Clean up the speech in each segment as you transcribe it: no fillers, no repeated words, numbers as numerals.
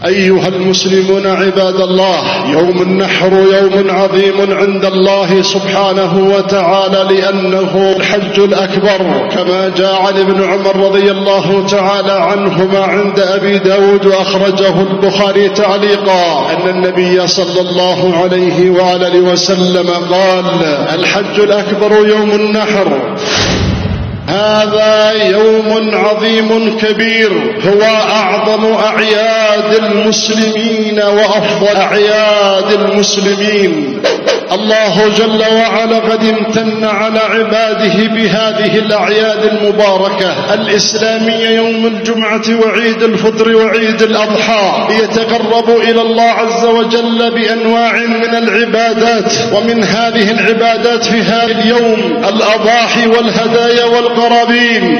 أيها المسلمون عباد الله، يوم النحر يوم عظيم عند الله سبحانه وتعالى، لأنه الحج الأكبر، كما جاء عن ابن عمر رضي الله تعالى عنهما عند أبي داود وأخرجه البخاري تعليقا أن النبي صلى الله عليه وآله وسلم قال: الحج الأكبر يوم النحر، هذا يوم عظيم كبير، هو أعظم أعياد المسلمين وأفضل أعياد المسلمين. الله جل وعلا قد امتن على عباده بهذه الأعياد المباركة الإسلامية، يوم الجمعة وعيد الفطر وعيد الأضحى، ليتقرب إلى الله عز وجل بأنواع من العبادات. ومن هذه العبادات في هذا اليوم الأضاحي والهدايا والقرابين.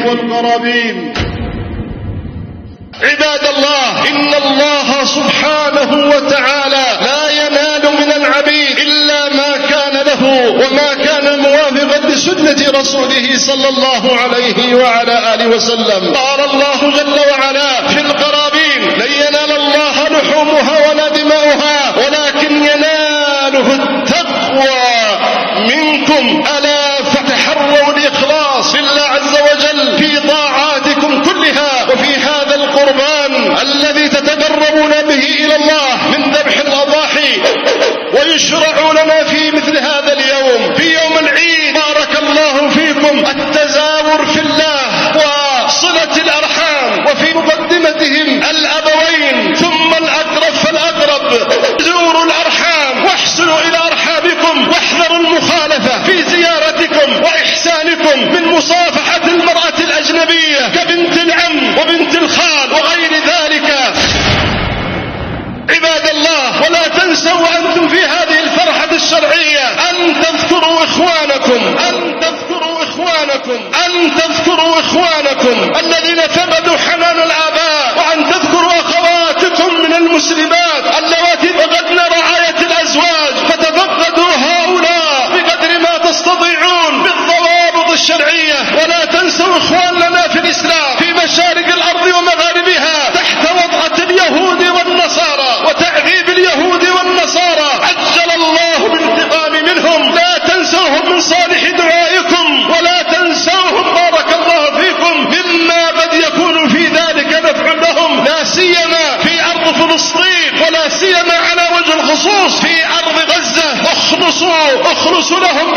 عباد الله، إن الله سبحانه وتعالى لا ينال من العبيد إلا ما كان له وما كان موافقا لسنة رسوله صلى الله عليه وعلى آله وسلم. قال الله جل وعلا في القرابين: لن ينال الله لحومها ولا دماؤها ولكن يناله التقوى منكم، ألا فتحروا الإخلاص لله عز وجل في طاعاتكم كلها. وفي هذا القربان الذي تتقربون به إلى الله من ذبح الأضاحي، ويشرع لنا في مثل هذا اليوم، في يوم العيد، بارك الله فيكم، التزاور في الله وصلة الأرحام، وفي مقدمتهم الأبوين ثم الأقرب فالأقرب. زوروا الأرحام واحسنوا إلى أرحامكم، واحذروا المخالفة في زيارتكم وإحسانكم من مصافحة المرأة الأجنبية كبنت العم وبنت الخال وغير ذلك. عباد الله، ولا تنسوا وأنتم في هذه الفرحة الشرعية أن تذكروا إخوانكم الذين فقدوا حنان الآباء، وأن تذكروا أخواتكم من المسلمات اللواتي فقدن رعاية الأزواج، فتفقدوا هؤلاء بقدر ما تستطيعون بالضوابط الشرعية. ولا تنسوا إخواننا في الإسلام في مشارق الأرض ومغاربها تحت وضعة اليهود والنصارى وتعذيب اليهود والنصارى، عجل الله بالانتقام منهم. لا تنسوهم من صالح دعائكم، ولا تنسوهم بارك الله فيكم مما قد يكون في ذلك نفع لهم، لا سيما في أرض فلسطين، ولا سيما على وجه الخصوص في أرض غزة. اخلصوا لهم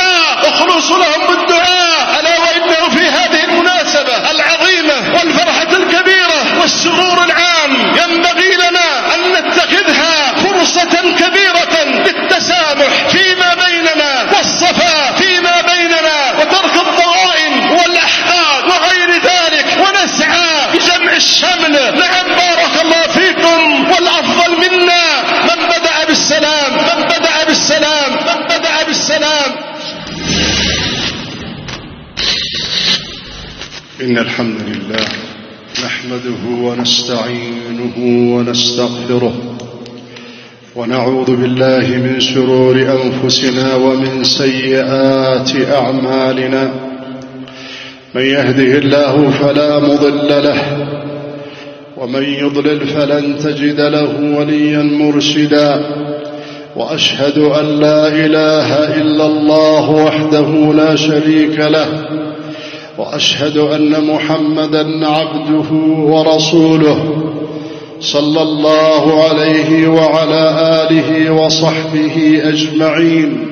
بالدعاء، ألا وإنه في هذه المناسبة العظيمة والفرحة الكبيرة والسرور العام ينبغي لنا أن نتخذها فرصة كبيرة للتسامح فيما بيننا والصفاء فيما بيننا وترك الضغائن والأحقاد وغير ذلك، ونسعى بجمع الشمل. نعم بارك الله فيكم، والأفضل منا من بدأ بالسلام. إن الحمد لله نحمده ونستعينه ونستغفره، ونعوذ بالله من شرور أنفسنا ومن سيئات أعمالنا. من يهده الله فلا مضل له، ومن يضلل فلن تجد له وليا مرشدا. وأشهد أن لا إله إلا الله وحده لا شريك له، وأشهد أن محمدا عبده ورسوله صلى الله عليه وعلى آله وصحبه أجمعين.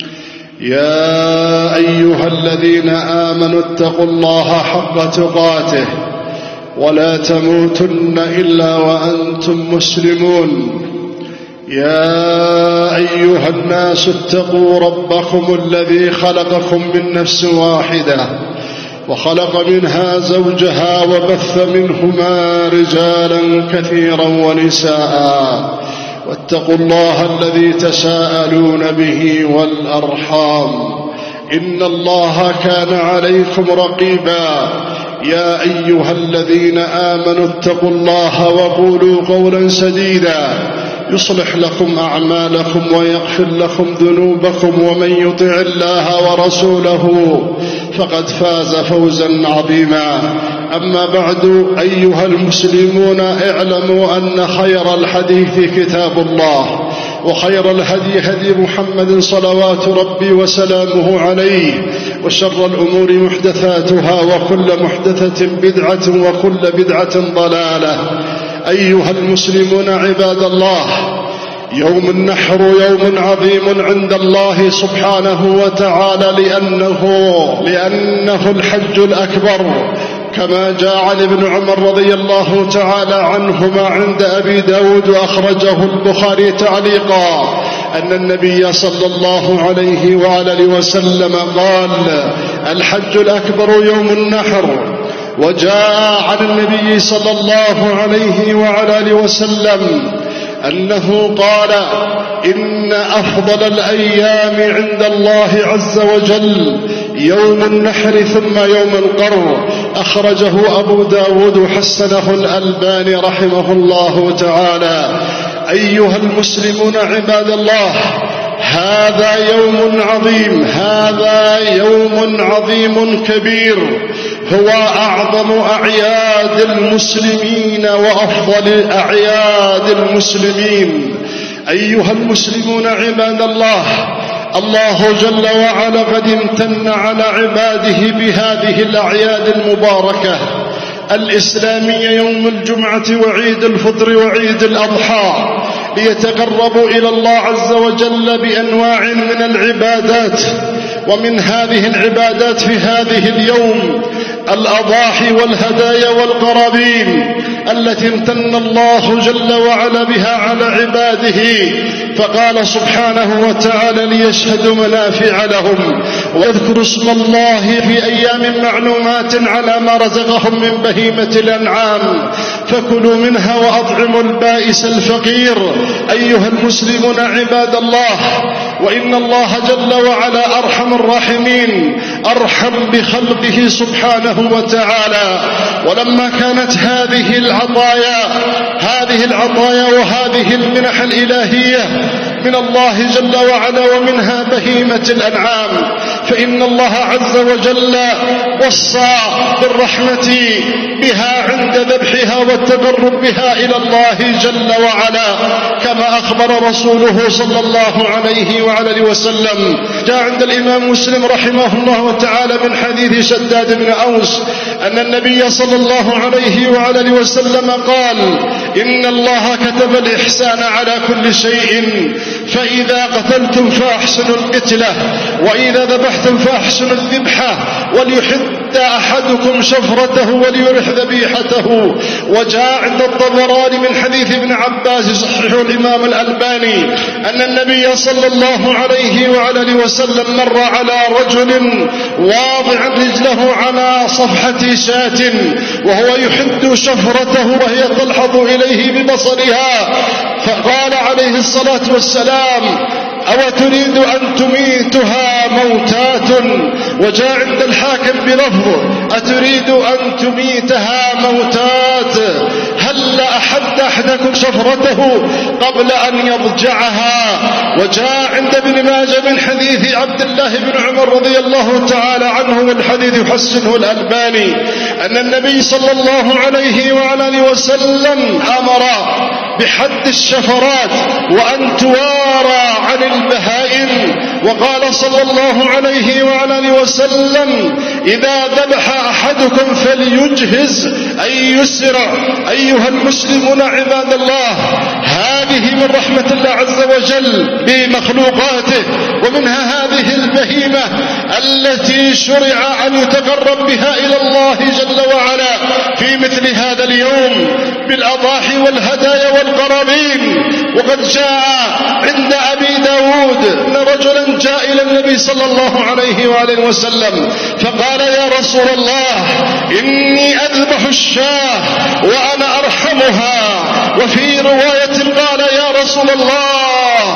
يا أيها الذين آمنوا اتقوا الله حق تقاته، ولا تموتن إلا وأنتم مسلمون. يا أيها الناس اتقوا ربكم الذي خلقكم من نفس واحدة، وخلق منها زوجها، وبث منهما رجالا كثيرا ونساء. واتقوا الله الذي تساءلون به والأرحام، إن الله كان عليكم رقيبا. يا أيها الذين آمنوا اتقوا الله وقولوا قولا سديدا يصلح لكم أعمالكم ويغفر لكم ذنوبكم، ومن يطع الله ورسوله فقد فاز فوزا عظيما. أما بعد، أيها المسلمون، اعلموا أن خير الحديث كتاب الله، وخير الهدي هدي محمد صلوات ربي وسلامه عليه، وشر الأمور محدثاتها، وكل محدثة بدعة، وكل بدعة ضلالة. أيها المسلمون عباد الله، يوم النحر يوم عظيم عند الله سبحانه وتعالى، لأنه الحج الأكبر، كما جاء عن ابن عمر رضي الله تعالى عنهما عند أبي داود وأخرجه البخاري تعليقا أن النبي صلى الله عليه وآله وسلم قال: الحج الأكبر يوم النحر. وجاء عن النبي صلى الله عليه وآله وسلم أنه قال: إن أفضل الأيام عند الله عز وجل يوم النحر ثم يوم القر. أخرجه أبو داود وحسنه الألباني رحمه الله تعالى. أيها المسلمون عباد الله، هذا يوم عظيم، هذا يوم عظيم كبير، هو أعظم أعياد المسلمين وأفضل أعياد المسلمين. أيها المسلمون عباد الله، الله جل وعلا قد امتن على عباده بهذه الأعياد المباركة الإسلامية، يوم الجمعة وعيد الفطر وعيد الأضحى، ليتقربوا إلى الله عز وجل بأنواع من العبادات. ومن هذه العبادات في هذه اليوم الأضاحي والهدايا والقرابين التي امتن الله جل وعلا بها على عباده، فقال سبحانه وتعالى: ليشهدوا منافع لهم واذكروا اسم الله في أيام معلومات على ما رزقهم من بهيمة الأنعام فكلوا منها وأطعموا البائس الفقير. أيها المسلمون عباد الله، وإن الله جل وعلا أرحم الراحمين، أرحم بخلقه سبحانه وتعالى. ولما كانت هذه العطايا وهذه المنح الإلهية من الله جل وعلا، ومنها بهيمة الأنعام، فإن الله عز وجل وصى بالرحمة بها عند ذبحها والتقرب بها إلى الله جل وعلا، كما أخبر رسوله صلى الله عليه وعلى وسلم. جاء عند الإمام مسلم رحمه الله تعالى من حديث شداد بن أوس أن النبي صلى الله عليه وعلى وسلم قال: إن الله كتب الإحسان على كل شيء، فإذا قتلتم فأحسنوا القتلة، وإذا ذبحتم فأحسنوا الذبحة، وليحد أحدكم شفرته وليرح ذبيحته. وجاء عند الطبراني من حديث ابن عباس صححه الإمام الألباني أن النبي صلى الله عليه وعلى وسلم مر على رجل واضع رجله على صفحة شاة وهو يحد شفرته وهي تلحظ إليه ببصرها، فقال عليه الصلاة والسلام: أو تريد أن تميتها موتات؟ وجاء عند الحاكم بلفظ: أتريد أن تميتها موتات؟ هل أحد أحدكم شفرته قبل أن يضجعها؟ وجاء عند ابن ماجه من حديث عبد الله بن عمر رضي الله تعالى عنه، والحديث يحسنه الألباني، أن النبي صلى الله عليه وعلى وسلم أمر بحد الشفرات وأن توارى عن البهائم، وقال صلى الله عليه وعلى وسلم: إذا ذبح أحدكم فليجهز أي يسرع. أيها المسلمون عباد الله، هذه من رحمة الله عز وجل بمخلوقاته، ومنها هذه البهيمة التي شرع أن يتقرب بها إلى الله جل وعلا في مثل هذا اليوم بالأضاحي والهدايا والقرابين. وقد جاء عند أبي داود أن رجلا جاء إلى النبي صلى الله عليه وآله وسلم فقال: يا رسول الله، إني أذبح الشاة وأنا أرحمها. وفي رواية قال: يا رسول الله،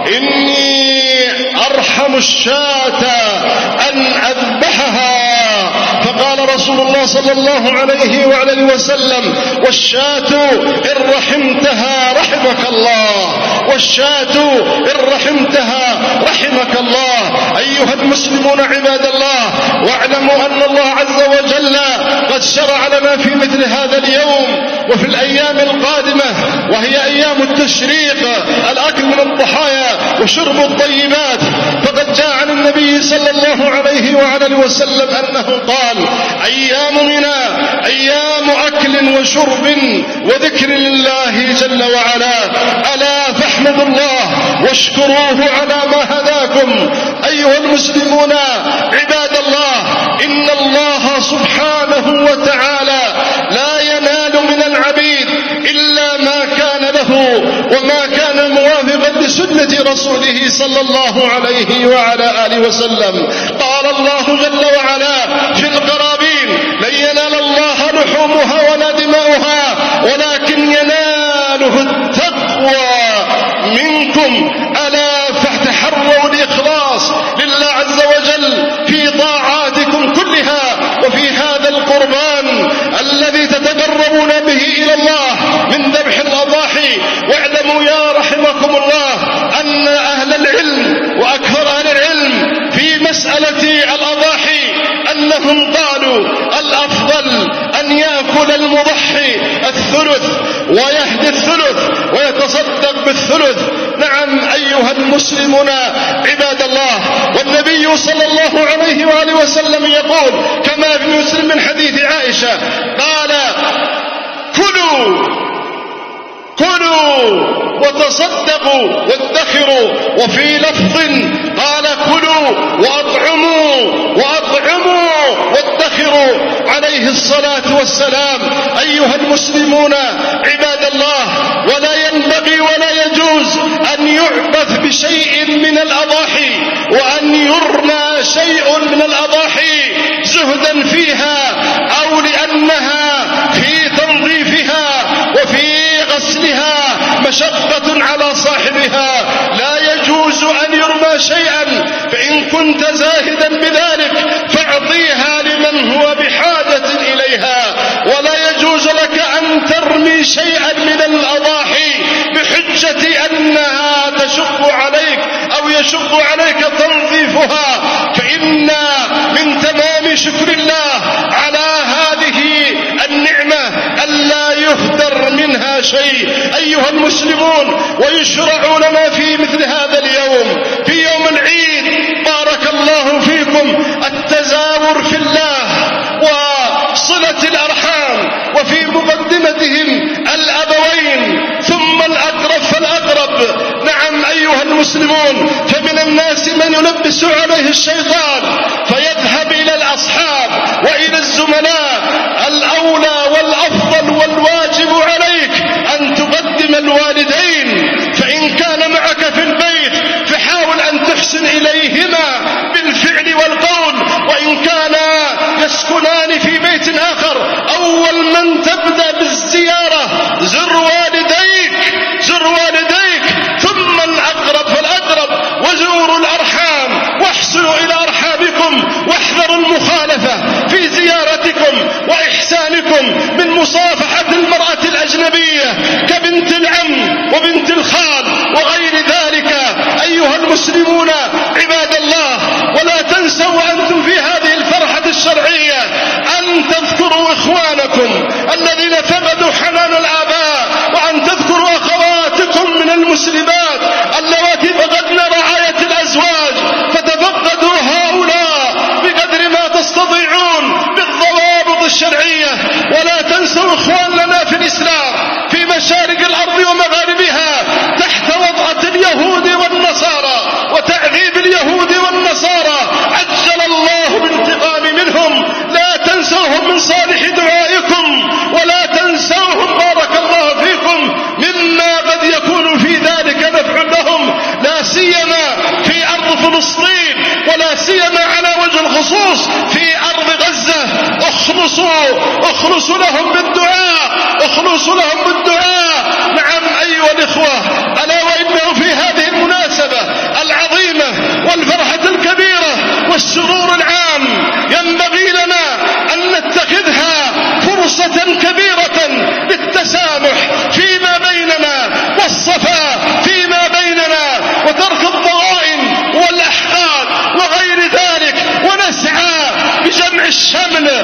إني أرحم الشاة أن أذبحها. فقال رسول الله صلى الله عليه وعلى وسلم: والشاة إن رحمتها رحمك الله، والشاة إن رحمتها رحمك الله. أيها المسلمون عباد الله، واعلموا أن الله عز وجل قد شرع لنا في مثل هذا اليوم وفي الأيام القادمة، وهي أيام التشريق، الأكل من الضحايا وشرب الطيبات. فقد جاء عن النبي صلى الله عليه وعلى وسلم أنه قال: أيام منى أيام أكل وشرب وذكر لله جل وعلا، ألا فاحمدوا الله واشكروه على ما هداكم. أيها المسلمون عباد الله، إن الله سبحانه وتعالى لا ينال من العبيد إلا ما كان له وما كان موافقا لسنة رسوله صلى الله عليه وعلى آله وسلم. قال الله جل وعلا في القرابين: لن ينال الله لحومها ولا دماؤها ولكن يناله التقوى منكم. ألا فاحتحروا الإخلاص لله عز وجل في طاعاتكم كلها وفي هذا القربان الذي تتقربون به إلى الله من ذبح الأضاحي. واعلموا يا رحمكم الله أن أهل العلم وأكثر أهل العلم في مسألة الأضاحي أنهم قالوا: الأفضل أن يأكل المضحي الثلث ويهدي الثلث ويتصدق بالثلث. نعم أيها المسلمون عباد الله، والنبي صلى الله عليه وآله وسلم يقول كما في مسلم من حديث عائشة قال: كلوا وتصدقوا وادخروا. وفي لفظ قال: كلوا وأطعموا وادخروا عليه الصلاة والسلام. أيها المسلمون عباد الله، ولا ينبغي ولا يجوز أن يعبث بشيء من الأضاحي وأن يرمى شيء من الأضاحي زهدا فيها أو لأنها في تنظيفها وفي غسلها مشقة على صاحبها. لا يجوز أن يرمى شيئا، فإن كنت زاهدا بذلك فاعطيها لمن هو بحاجة إليها. ولا يجوز لك أن ترمي شيئا من الأضاحي بحجة أنها تشق عليك أو يشق عليك تنظيفها، فإن من تمام شكر الله على هذه النعمة ألا يهدر منها شيء. أيها المسلمون، ويشرع لنا في مثل هذا اليوم، في يوم العيد بارك الله فيكم، التزاور في الله وصلة الأرحام، وفي مقدمتهم الأبوين ثم الأقرب فالأقرب. نعم أيها المسلمون، فمن الناس من يلبس عليه الشيطان فيذهب إلى الأصحاب وإلى الزملاء. الأولى والأفضل والواجب عليك أن تقدم الوالدين، فإن كان معك في البيت فحاول أن تحسن إليهما بالفعل والقول، وإن كانا يسكنان في بيت آخر أول من تبدأ بالزيارة زر والديك ثم الأقرب فالأقرب، وزوروا الأرحام واحسنوا إلى أرحامكم، واحذروا المخالفة في زيارتكم وإحسانكم من مصافحة المرأة الأجنبية كبنت العم وبنت الخال وغير ذلك. أيها المسلمون عباد الله، ولا تنسوا وأنتم في هذه الفرحة الشرعية أن تذكروا إخوانكم الذين فقدوا حنان الآباء، وأن تذكروا أخواتكم من المسلمات اللواتي فقدن رعاية الأزواج، فتفقدوا هؤلاء بقدر ما تستطيعون بالضوابط الشرعية. ولا تنسوا إخواننا في الإسلام في مشارق الأرض ومغاربها تحت وطأة اليهود والنصارى وتعذيب اليهود والنصارى، عجل الله بانتقام منهم. لا تنسوهم من صالح دعائكم، ولا تنسوهم بارك الله فيكم مما قد يكون في ذلك نفع لهم، لا سيما في أرض فلسطين، ولا سيما على وجه الخصوص في أرض غزة. اخلصوا لهم بالدعاء. نعم أيها الإخوة، ألا وإنه في هذه المناسبة العظيمة والفرحة الكبيرة والسرور العام ينبغي لنا أن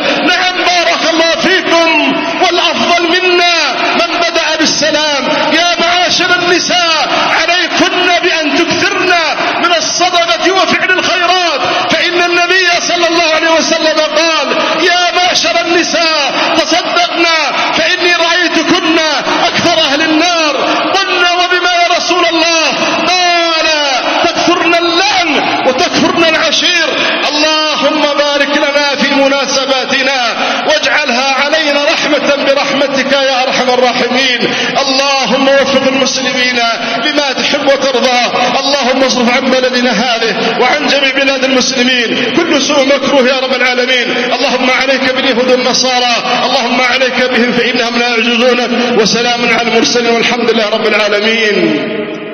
نعم بارك الله فيكم. والأفضل منا من بدأ بالسلام. يا معاشر النساء عليكن بأن تكثرن من الصدقة وفعل الخيرات، فإن النبي صلى الله عليه وسلم قال يا معشر النساء تصدقنا فإني رأيتكن أكثر أهل النار. قلنا وبما يا رسول الله؟ قال تكثرن اللعن وتكثرن العشير. اللهم بارك لنا في مناسباتنا واجعلها علينا رحمة برحمتك يا أرحم الراحمين. اللهم وفق المسلمين لما تحب وترضى. اللهم اصرف عن بلدنا هذه وعن جميع بلاد المسلمين كل سوء مكروه يا رب العالمين. اللهم عليك باليهود والنصارى، اللهم عليك بهم فإنهم لا يعجزونك. وسلام على المرسلين والحمد لله رب العالمين.